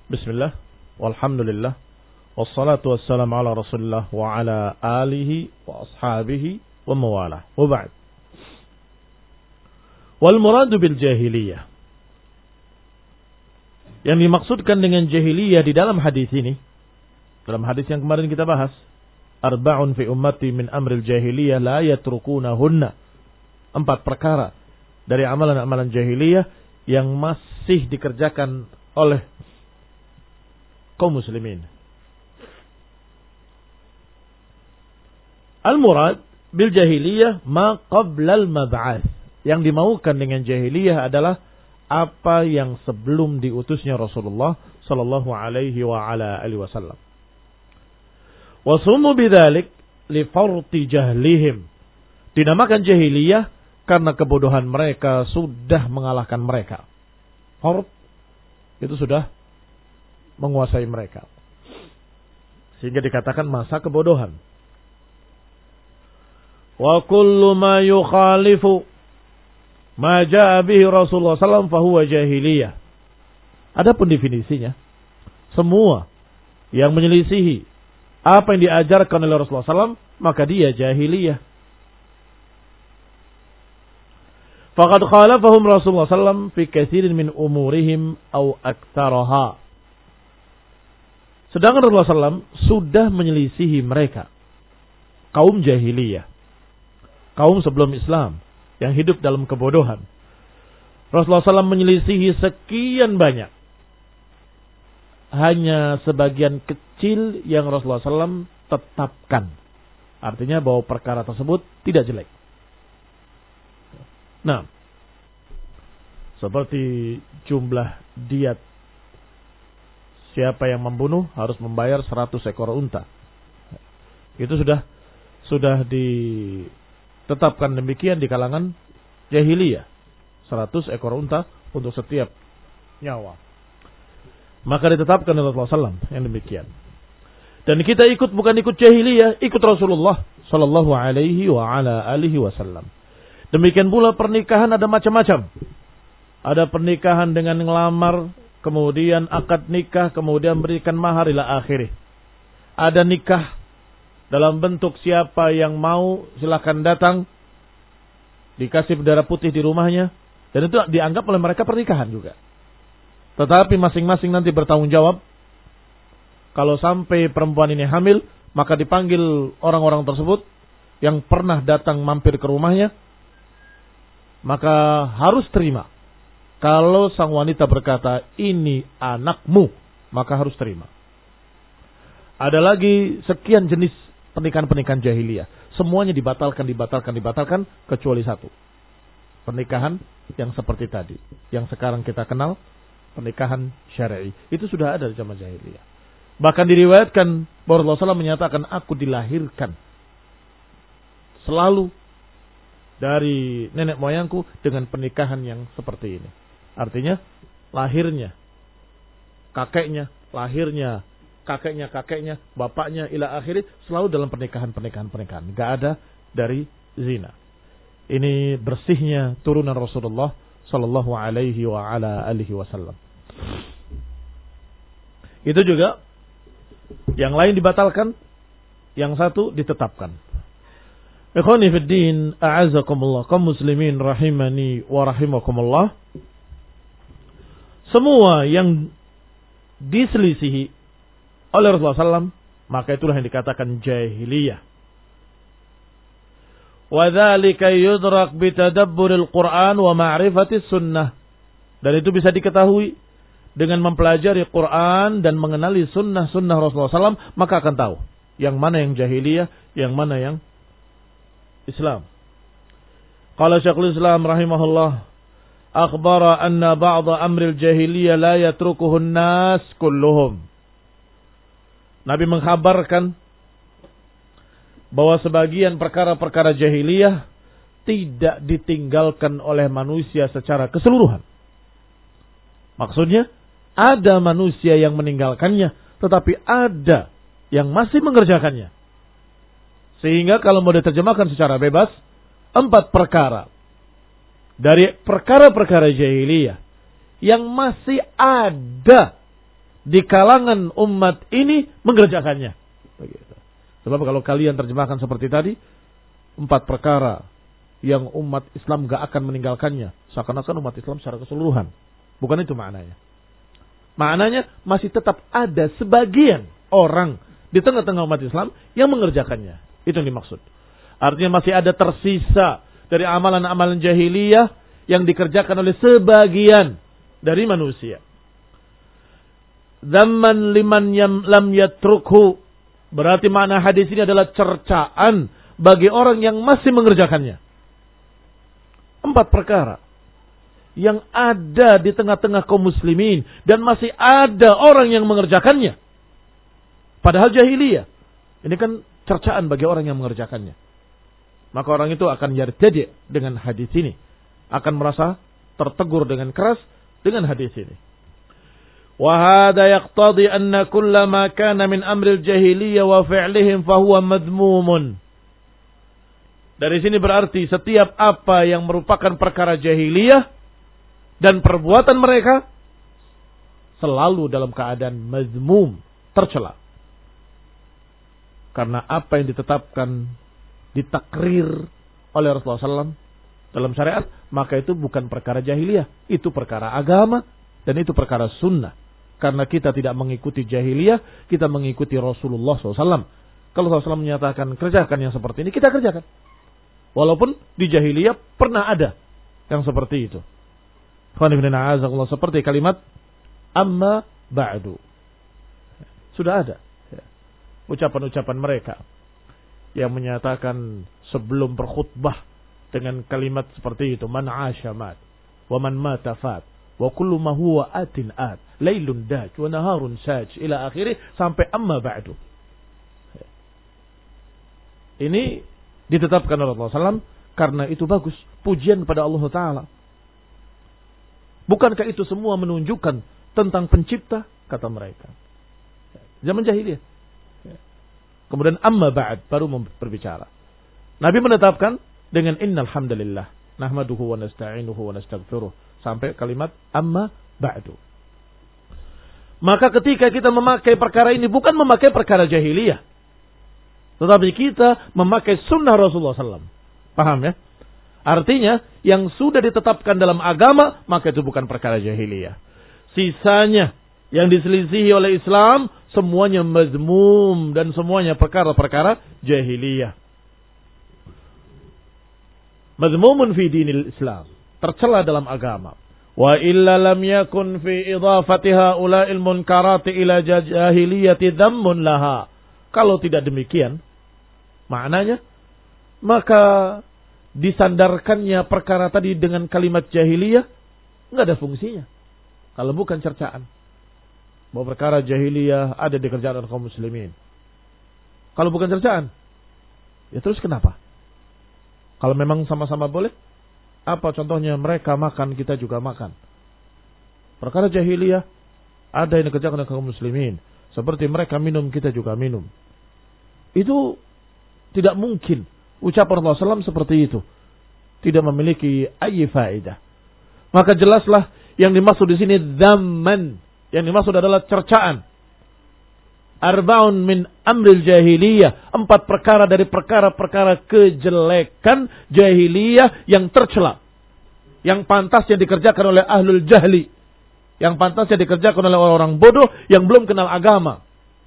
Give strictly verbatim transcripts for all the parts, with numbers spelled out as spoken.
Bismillah, walhamdulillah, wassalatu wassalamu ala rasulillah wa ala alihi wa ashabihi wa mawalah. Wa ba'd. Wal muradu bil jahiliyah. Yang dimaksudkan dengan jahiliyah di dalam hadis ini, dalam hadis yang kemarin kita bahas, arba'un fi ummati min amril jahiliyah la yatrukunahunna. Empat perkara dari amalan-amalan jahiliyah yang masih dikerjakan oleh kaum muslimin. Al-murad bil jahiliyah ma qabla al-mab'ats. Yang dimaukan dengan jahiliyah adalah apa yang sebelum diutusnya Rasulullah sallallahu alaihi wa ala alihi wasallam. Wa sumu bidzalik li farti jahlihim. Dinamakan jahiliyah karena kebodohan mereka sudah mengalahkan mereka. Fard itu sudah menguasai mereka. Sehingga dikatakan masa kebodohan. Wa kullu ma yukhalifu ma jaa bihi Rasulullah sallallahu alaihi wasallam fa huwa jahiliyah. Adapun definisinya, semua yang menyelisihi apa yang diajarkan oleh Rasulullah sallallahu alaihi wasallam, maka dia jahiliyah. Faqad khalafahum Rasulullah sallallahu alaihi wasallam fi katsirin min umurihim aw aktsaraha. Sedangkan Rasulullah sallallahu alaihi wasallam sudah menyelisihi mereka, kaum jahiliyah, kaum sebelum Islam yang hidup dalam kebodohan. Rasulullah sallallahu alaihi wasallam menyelisihi sekian banyak. Hanya sebagian kecil yang Rasulullah sallallahu alaihi wasallam tetapkan. Artinya bahwa perkara tersebut tidak jelek. Nah, seperti jumlah diat. Siapa yang membunuh harus membayar seratus ekor unta. Itu sudah sudah ditetapkan demikian di kalangan jahiliyah. seratus ekor unta untuk setiap nyawa. Maka ditetapkan oleh Rasulullah sallallahu alaihi wasallam yang demikian. Dan kita ikut bukan ikut jahiliyah, ikut Rasulullah sallallahu alaihi wa ala alihi wasallam. Demikian pula pernikahan ada macam-macam. Ada pernikahan dengan ngelamar, kemudian akad nikah, kemudian berikan mahar ila akhirih. Ada nikah dalam bentuk siapa yang mau silakan datang, dikasih bendera putih di rumahnya, dan itu dianggap oleh mereka pernikahan juga. Tetapi masing-masing nanti bertanggung jawab. Kalau sampai perempuan ini hamil, maka dipanggil orang-orang tersebut yang pernah datang mampir ke rumahnya, maka harus terima. Kalau sang wanita berkata, ini anakmu, maka harus terima. Ada lagi sekian jenis pernikahan-pernikahan jahiliyah. Semuanya dibatalkan, dibatalkan, dibatalkan, kecuali satu. Pernikahan yang seperti tadi. Yang sekarang kita kenal, pernikahan syar'i. Itu sudah ada di zaman jahiliyah. Bahkan diriwayatkan, bahwa Rasulullah sallallahu alaihi wasallam menyatakan, aku dilahirkan selalu dari nenek moyangku dengan pernikahan yang seperti ini. Artinya lahirnya kakeknya, lahirnya kakeknya, kakeknya, bapaknya ila akhiri selalu dalam pernikahan-pernikahan-pernikahan. Enggak ada dari zina. Ini bersihnya turunan Rasulullah sallallahu alaihi wa ala alihi wasallam. Itu juga yang lain dibatalkan, yang satu ditetapkan. Ikhwani fid din, a'azakumullah, kaum muslimin rahimani wa rahimakumullah. Semua yang diselisihi oleh Rasulullah sallallahu alaihi wasallam, maka itulah yang dikatakan jahiliyah. Wa dzalika yudrak bi tadabburil Qur'an wa ma'rifatis sunnah. Dan itu bisa diketahui dengan mempelajari Quran dan mengenali sunnah-sunnah Rasulullah sallallahu alaihi wasallam, maka akan tahu yang mana yang jahiliyah, yang mana yang Islam. Qala Syekhul Islam rahimahullah, akhbara anna ba'da amril jahiliyah la yatrukuhun nas kulluhum. Nabi mengkhabarkan bahwa sebagian perkara-perkara jahiliyah tidak ditinggalkan oleh manusia secara keseluruhan. Maksudnya, ada manusia yang meninggalkannya, tetapi ada yang masih mengerjakannya. Sehingga kalau mau diterjemahkan secara bebas, empat perkara dari perkara-perkara jahiliyah yang masih ada di kalangan umat ini mengerjakannya. Begitu. Sebab kalau kalian terjemahkan seperti tadi, empat perkara yang umat Islam gak akan meninggalkannya, seakan-akan umat Islam secara keseluruhan. Bukan itu maknanya. Maknanya masih tetap ada sebagian orang di tengah-tengah umat Islam yang mengerjakannya. Itu yang dimaksud. Artinya masih ada tersisa dari amalan-amalan jahiliyah yang dikerjakan oleh sebagian dari manusia. Zaman liman yam lam yatrukhu. Berarti makna hadis ini adalah cercaan bagi orang yang masih mengerjakannya. Empat perkara yang ada di tengah-tengah kaum muslimin dan masih ada orang yang mengerjakannya. Padahal jahiliyah. Ini kan cercaan bagi orang yang mengerjakannya. Maka orang itu akan yartadi dengan hadis ini. Akan merasa tertegur dengan keras dengan hadis ini. Wa hadha yaqtadi anna kullama kana min amril jahiliyah wa fi'lihim fahuwa madhmumun. Dari sini berarti setiap apa yang merupakan perkara jahiliyah dan perbuatan mereka selalu dalam keadaan mazmum, tercela. Karena apa yang ditetapkan, ditakrir oleh Rasulullah shallallahu alaihi wasallam dalam syariat, maka itu bukan perkara jahiliyah. Itu perkara agama dan itu perkara sunnah. Karena kita tidak mengikuti jahiliyah, kita mengikuti Rasulullah shallallahu alaihi wasallam. Kalau Rasulullah shallallahu alaihi wasallam menyatakan kerjakan yang seperti ini, kita kerjakan. Walaupun di jahiliyah pernah ada yang seperti itu. Seperti kalimat amma ba'du. Sudah ada ucapan-ucapan mereka yang menyatakan sebelum berkhutbah dengan kalimat seperti itu, man 'asha mat wa man mata fat wa kullu ma huwa atin at lailun daj wa naharun saj ila akhirih sampai amma ba'du. Ini ditetapkan oleh Rasulullah shallallahu alaihi wasallam karena itu bagus, pujian kepada Allah Ta'ala. Bukankah itu semua menunjukkan tentang pencipta, kata mereka. Zaman jahiliyah. Kemudian amma ba'd, baru berbicara. Nabi menetapkan dengan innal hamdalillah nahmaduhu wa nasta'inuhu wa nastaghfiruh sampai kalimat amma ba'du. Maka ketika kita memakai perkara ini bukan memakai perkara jahiliyah, tetapi kita memakai sunnah Rasulullah shallallahu alaihi wasallam. Paham ya? Artinya yang sudah ditetapkan dalam agama maka itu bukan perkara jahiliyah. Sisanya yang diselisihi oleh Islam semuanya mazmum dan semuanya perkara-perkara jahiliyah. Mazmumun fi dinil Islam, tercela dalam agama. Wa illa lam yakun fi idafati haula'il munkarati ila jahiliyati dhammun laha. Kalau tidak demikian, maknanya maka disandarkannya perkara tadi dengan kalimat jahiliyah enggak ada fungsinya. Kalau bukan cercaan bahwa perkara jahiliyah ada dikerjakan oleh kaum muslimin. Kalau bukan cercaan, ya terus kenapa? Kalau memang sama-sama boleh, apa contohnya mereka makan, kita juga makan. Perkara jahiliyah ada yang dikerjakan oleh kaum muslimin. Seperti mereka minum, kita juga minum. Itu tidak mungkin ucapan Rasulullah shallallahu alaihi wasallam seperti itu. Tidak memiliki ayyi faedah. Maka jelaslah yang dimaksud di sini dhamman. Yang dimaksud adalah cercaan. Arba'un min amril jahiliyah. Empat perkara dari perkara-perkara kejelekan jahiliyah yang tercela. Yang pantasnya dikerjakan oleh ahlul jahli. Yang pantasnya dikerjakan oleh orang-orang bodoh yang belum kenal agama.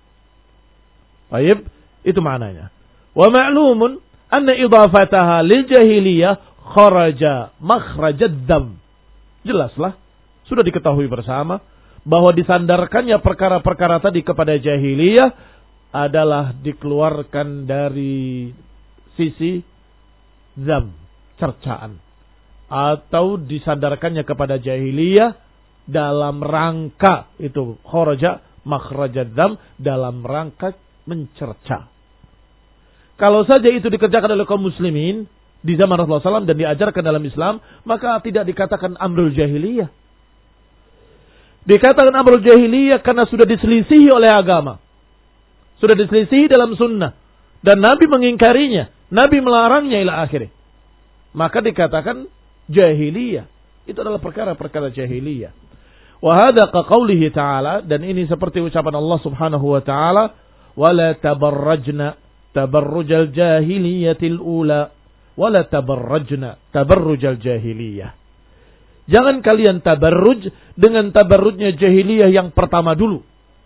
Baik, itu maknanya. Wa ma'lumun anna idafataha lil jahiliyah kharaja makhrajad dam. Jelaslah, sudah diketahui bersama bahwa disandarkannya perkara-perkara tadi kepada jahiliyah adalah dikeluarkan dari sisi zam, cercaan, atau disandarkannya kepada jahiliyah dalam rangka itu kharaja makhrajad dam, dalam rangka mencerca. Kalau saja itu dikerjakan oleh kaum muslimin di zaman Rasulullah shallallahu alaihi wasallam dan diajarkan dalam Islam, maka tidak dikatakan amrul jahiliyah. Dikatakan amrul jahiliyah karena sudah diselisihi oleh agama. Sudah diselisihi dalam sunnah. Dan Nabi mengingkarinya. Nabi melarangnya ila akhirnya. Maka dikatakan jahiliyah. Itu adalah perkara-perkara jahiliyah. Wa hadza ka qaulihi ta'ala, dan ini seperti ucapan Allah Subhanahu wa taala, wala tabarrajna tabarrujal jahiliyatil ula wala tabarrajna tabarrujal jahiliyah. Jangan kalian tabarruj dengan tabarrujnya jahiliyah yang pertama dulu.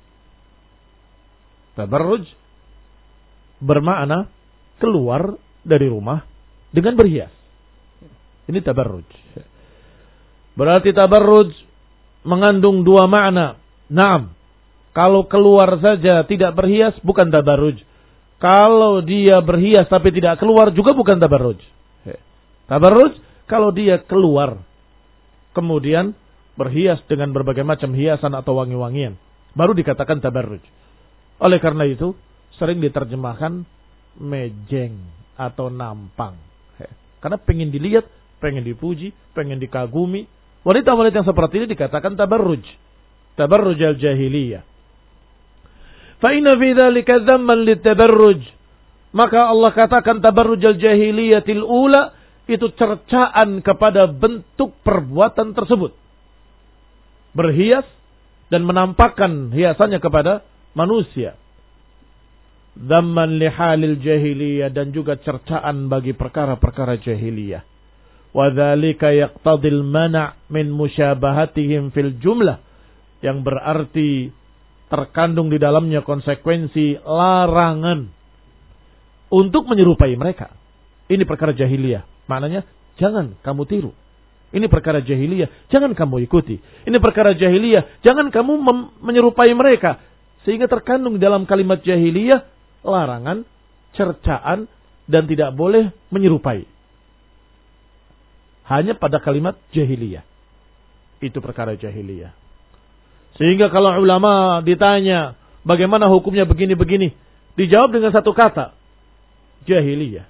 Tabarruj bermakna keluar dari rumah dengan berhias. Ini tabarruj. Berarti tabarruj mengandung dua makna. Naam. Kalau keluar saja tidak berhias bukan tabarruj. Kalau dia berhias tapi tidak keluar juga bukan tabarruj. Tabarruj kalau dia keluar kemudian berhias dengan berbagai macam hiasan atau wangi-wangian, baru dikatakan tabarruj. Oleh karena itu sering diterjemahkan mejeng atau nampang. Karena pengen dilihat, pengen dipuji, pengen dikagumi. Wanita-wanita yang seperti ini dikatakan tabarruj. Tabarruj al-jahiliyah. Fa inna fi dzalika dzamman litabarruj. Maka Allah katakan tabarruj al-jahiliyatil ula itu cercaan kepada bentuk perbuatan tersebut. Berhias dan menampakkan hiasannya kepada manusia. Dzamman lihalil jahiliyah, dan juga cercaan bagi perkara-perkara jahiliyah. Wa dzalika yaqtadil mana' min musyabahatihim fil jumlah, yang berarti terkandung di dalamnya konsekuensi larangan untuk menyerupai mereka. Ini perkara jahiliyah, maknanya jangan kamu tiru. Ini perkara jahiliyah, jangan kamu ikuti. Ini perkara jahiliyah, jangan kamu mem- menyerupai mereka. Sehingga terkandung di dalam kalimat jahiliyah larangan, cercaan, dan tidak boleh menyerupai. Hanya pada kalimat jahiliyah. Itu perkara jahiliyah. Sehingga kalau ulama ditanya bagaimana hukumnya begini-begini, dijawab dengan satu kata, jahiliyah.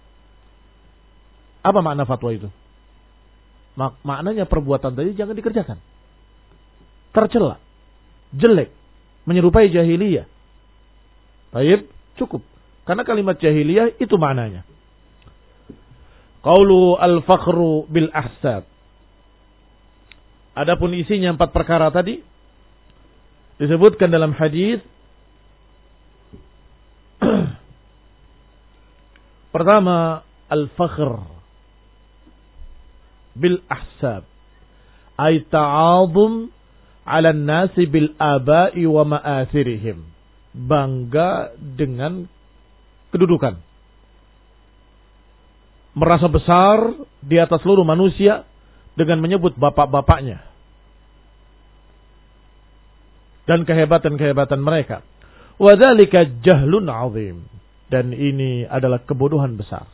Apa makna fatwa itu? Mak- maknanya perbuatan tadi jangan dikerjakan. Tercela, jelek, menyerupai jahiliyah. Baik, cukup. Karena kalimat jahiliyah itu maknanya. Qaulu al-fakhru bil ahsab. Adapun isinya empat perkara tadi disebutkan dalam hadis. Pertama, al-fakhr bil ahsab. Ay ta'adhum 'ala an-nasi bil aba'i wa ma'athirihim. Bangga dengan kedudukan. Merasa besar di atas seluruh manusia dengan menyebut bapak-bapaknya. Dan kehebatan-kehebatan mereka. Wa dzalika jahlun 'azim. Dan ini adalah kebodohan besar.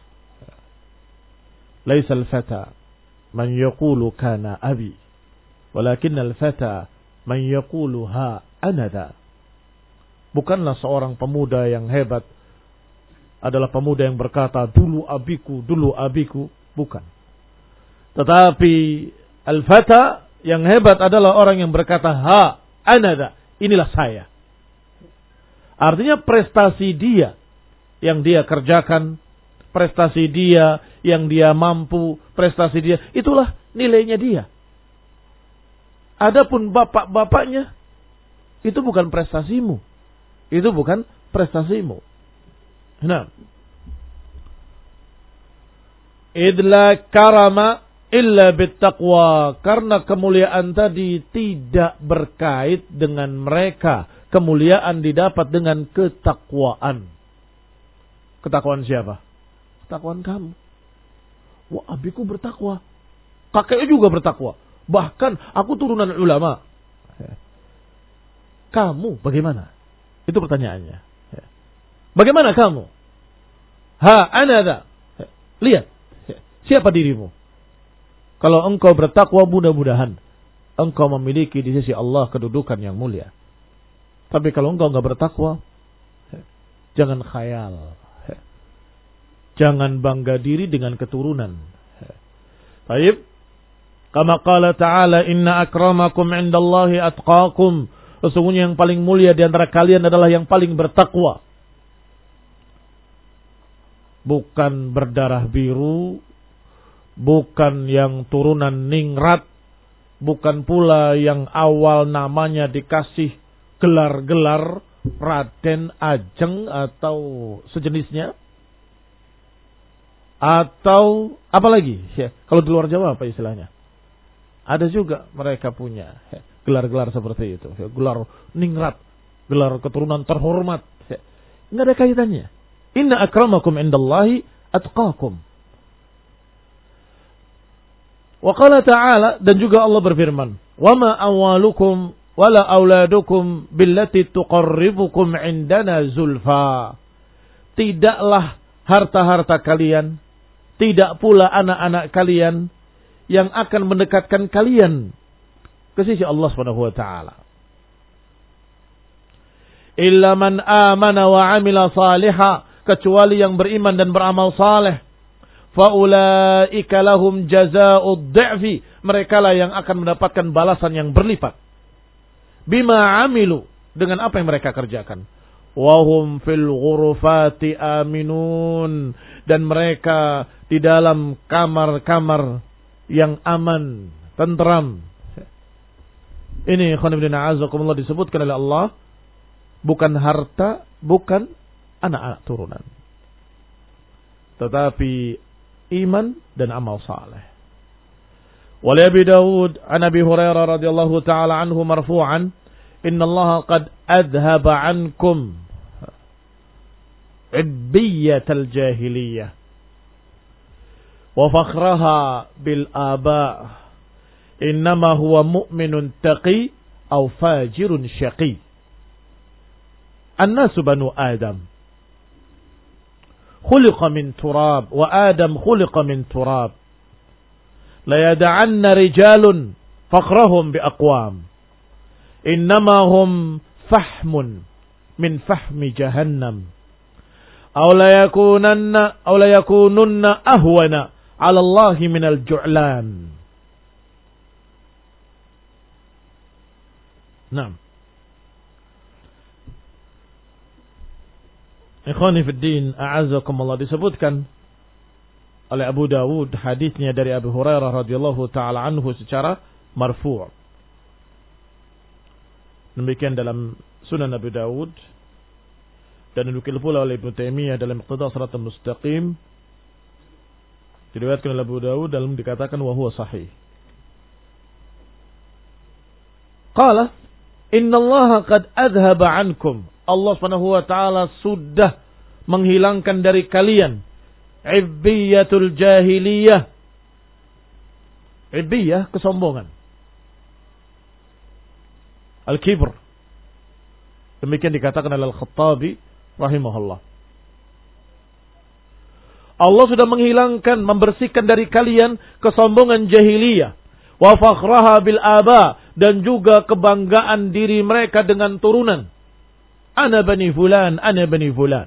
Laisal fata man yaqulu kana abi. Walakinnal fata man yaqulu ha anada. Bukanlah seorang pemuda yang hebat adalah pemuda yang berkata dulu abiku, dulu abiku. Bukan. Tetapi al-fata yang hebat adalah orang yang berkata ha anada, inilah saya. Artinya prestasi dia yang dia kerjakan, prestasi dia yang dia mampu, prestasi dia, itulah nilainya dia. Adapun bapak-bapaknya itu bukan prestasimu. Itu bukan prestasimu. Nah, idla karama illa bittaqwa, karena kemuliaan tadi tidak berkait dengan mereka. Kemuliaan didapat dengan ketakwaan. Ketakwaan siapa? Ketakwaan kamu. Wah, abiku bertakwa, kakeknya juga bertakwa, bahkan aku turunan ulama. Kamu bagaimana? Itu pertanyaannya. Bagaimana kamu? Ha, anada. Lihat, siapa dirimu? Kalau engkau bertakwa, mudah-mudahan engkau memiliki di sisi Allah kedudukan yang mulia. Tapi kalau engkau enggak bertakwa, jangan khayal. Jangan bangga diri dengan keturunan. Baik. Kama qala ta'ala, inna akramakum 'indallahi atqakum. Sesungguhnya yang paling mulia di antara kalian adalah yang paling bertakwa. Bukan berdarah biru, bukan yang turunan ningrat, bukan pula yang awal namanya dikasih gelar-gelar Raden, Ajeng atau sejenisnya. Atau apa lagi? Ya, kalau di luar Jawa apa istilahnya? Ada juga mereka punya ya, gelar-gelar seperti itu. Ya, gelar ningrat, gelar keturunan terhormat. Ya, nggak ada kaitannya. Inna akramakum indallahi atqakum. Wa qala ta'ala, dan juga Allah berfirman, "Wa ma amwalukum wala auladukum billati tuqarribukum indana zulfa." Tidaklah harta-harta kalian, tidak pula anak-anak kalian yang akan mendekatkan kalian ke sisi Allah Subhanahu wa taala. Illa man amana wa amila salihah, kecuali yang beriman dan beramal saleh. Faulaika lahum jazaa'ud dhi'fi, mereka lah yang akan mendapatkan balasan yang berlipat. Bima amilu, dengan apa yang mereka kerjakan. Wahum fil ghurufati aminun, dan mereka di dalam kamar-kamar yang aman, tentram. Ini ikhwan fillah azakumullah disebutkan oleh Allah, bukan harta, bukan anak-anak turunan, tetapi iman dan amal saleh. Wa li Abi Dawud an Abi Hurairah radhiyallahu taala anhu marfu'an, inna Allah qad adhaba ankum ibbiyatal jahiliyah wa fakhraha bil aba, innama huwa mu'minun taqi aw fajirun syaqi. An-nasu banu Adam, khuliqa min turab wa Adam khuliqa min turab, la yada'anna rijalun fakhrahum bi aqwam, innama hum fahmun min fahmi jahannam, aw la yakunanna aw la yakununna ahwana 'ala Allah min al-ju'lan. Naam. Ikhwani fi din, a'azzakumullah, disebutkan oleh Abu Dawud hadisnya dari Abu Hurairah radhiyallahu taala anhu secara marfu'. Demikian dalam Sunan Abu Dawud, dan dinukil pula oleh Ibnu Taimiyah dalam Iqtida Shiratal Mustaqim. Diriwayatkan oleh Abu Dawud dalam dikatakan wa huwa sahih. Qala innallaha qad adhaba ankum, Allah Subhanahu wa taala sudah menghilangkan dari kalian ibbiyatul jahiliyah. Ibbiyah, kesombongan, al-kibr. Demikian dikatakan oleh Al-Khattabi rahimahullah. Allah sudah menghilangkan, membersihkan dari kalian kesombongan jahiliyah, wa fakhraha bil aba, dan juga kebanggaan diri mereka dengan turunan. Ana bani fulan, ana bani fulan.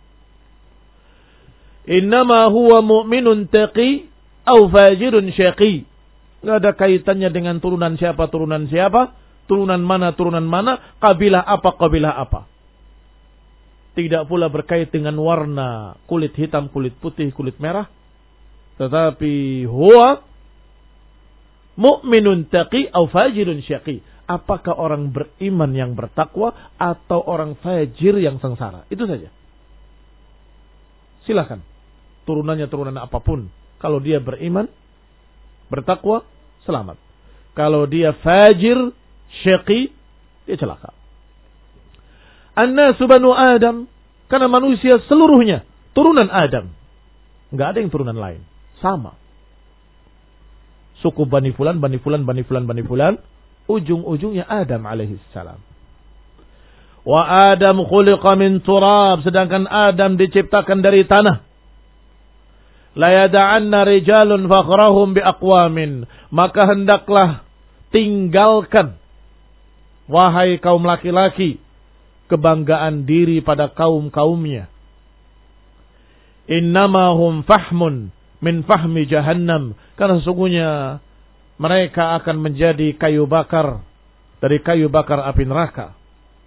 Innama huwa mu'minun taqi aw fajirun syaqi. Enggak ada kaitannya dengan turunan siapa, turunan siapa, turunan mana, turunan mana, kabilah apa, kabilah apa. Tidak pula berkait dengan warna, kulit hitam, kulit putih, kulit merah. Tetapi huwa mu'minun taqi aw fajirun syaqi. Apakah orang beriman yang bertakwa atau orang fajir yang sengsara? Itu saja. Silakan. Turunannya turunan apapun. Kalau dia beriman, bertakwa, selamat. Kalau dia fajir, syaqi, dia celaka. An-nasu banu Adam, karena manusia seluruhnya turunan Adam. Enggak ada yang turunan lain. Sama. Suku Bani Fulan, Bani Fulan, Bani Fulan, Bani Fulan, ujung-ujungnya Adam alaihi salam. Wa Adam khuliqa min turab, sedangkan Adam diciptakan dari tanah. La yada'anna rijalun fakhrahum bi aqwamin, maka hendaklah tinggalkan, wahai kaum laki-laki, kebanggaan diri pada kaum-kaumnya. Innama hum fahmun min fahmi jahannam, karena sesungguhnya mereka akan menjadi kayu bakar dari kayu bakar api neraka,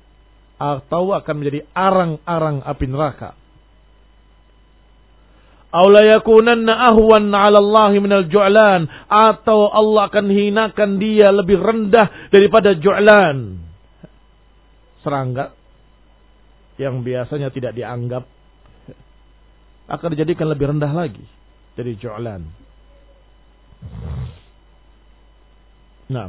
atau akan menjadi arang-arang api neraka. Aw la yakunanna ahwan 'ala Allah minal ju'lan, atau Allah akan hinakan dia lebih rendah daripada ju'lan. Serangga yang biasanya tidak dianggap akan dijadikan lebih rendah lagi dari ju'lan. Nah,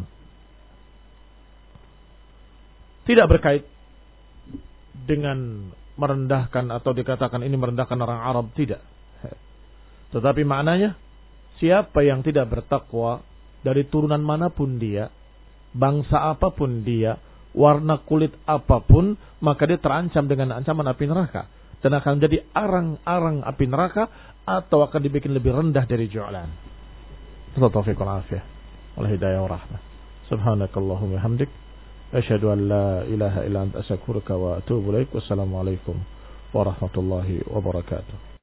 tidak berkait dengan merendahkan atau dikatakan ini merendahkan orang Arab, tidak. Tetapi maknanya, siapa yang tidak bertakwa dari turunan manapun dia, bangsa apapun dia, warna kulit apapun, maka dia terancam dengan ancaman api neraka. Dan akan jadi arang-arang api neraka, atau akan dibikin lebih rendah dari ju'lan. Taufiq wal afiyah wal hidayah wa rahmah. Subhanakallahumma hamdik, asyhadu an la ilaha illa anta astaghfiruka wa atubu ilaik. Wassalamualaikum warahmatullahi wabarakatuh.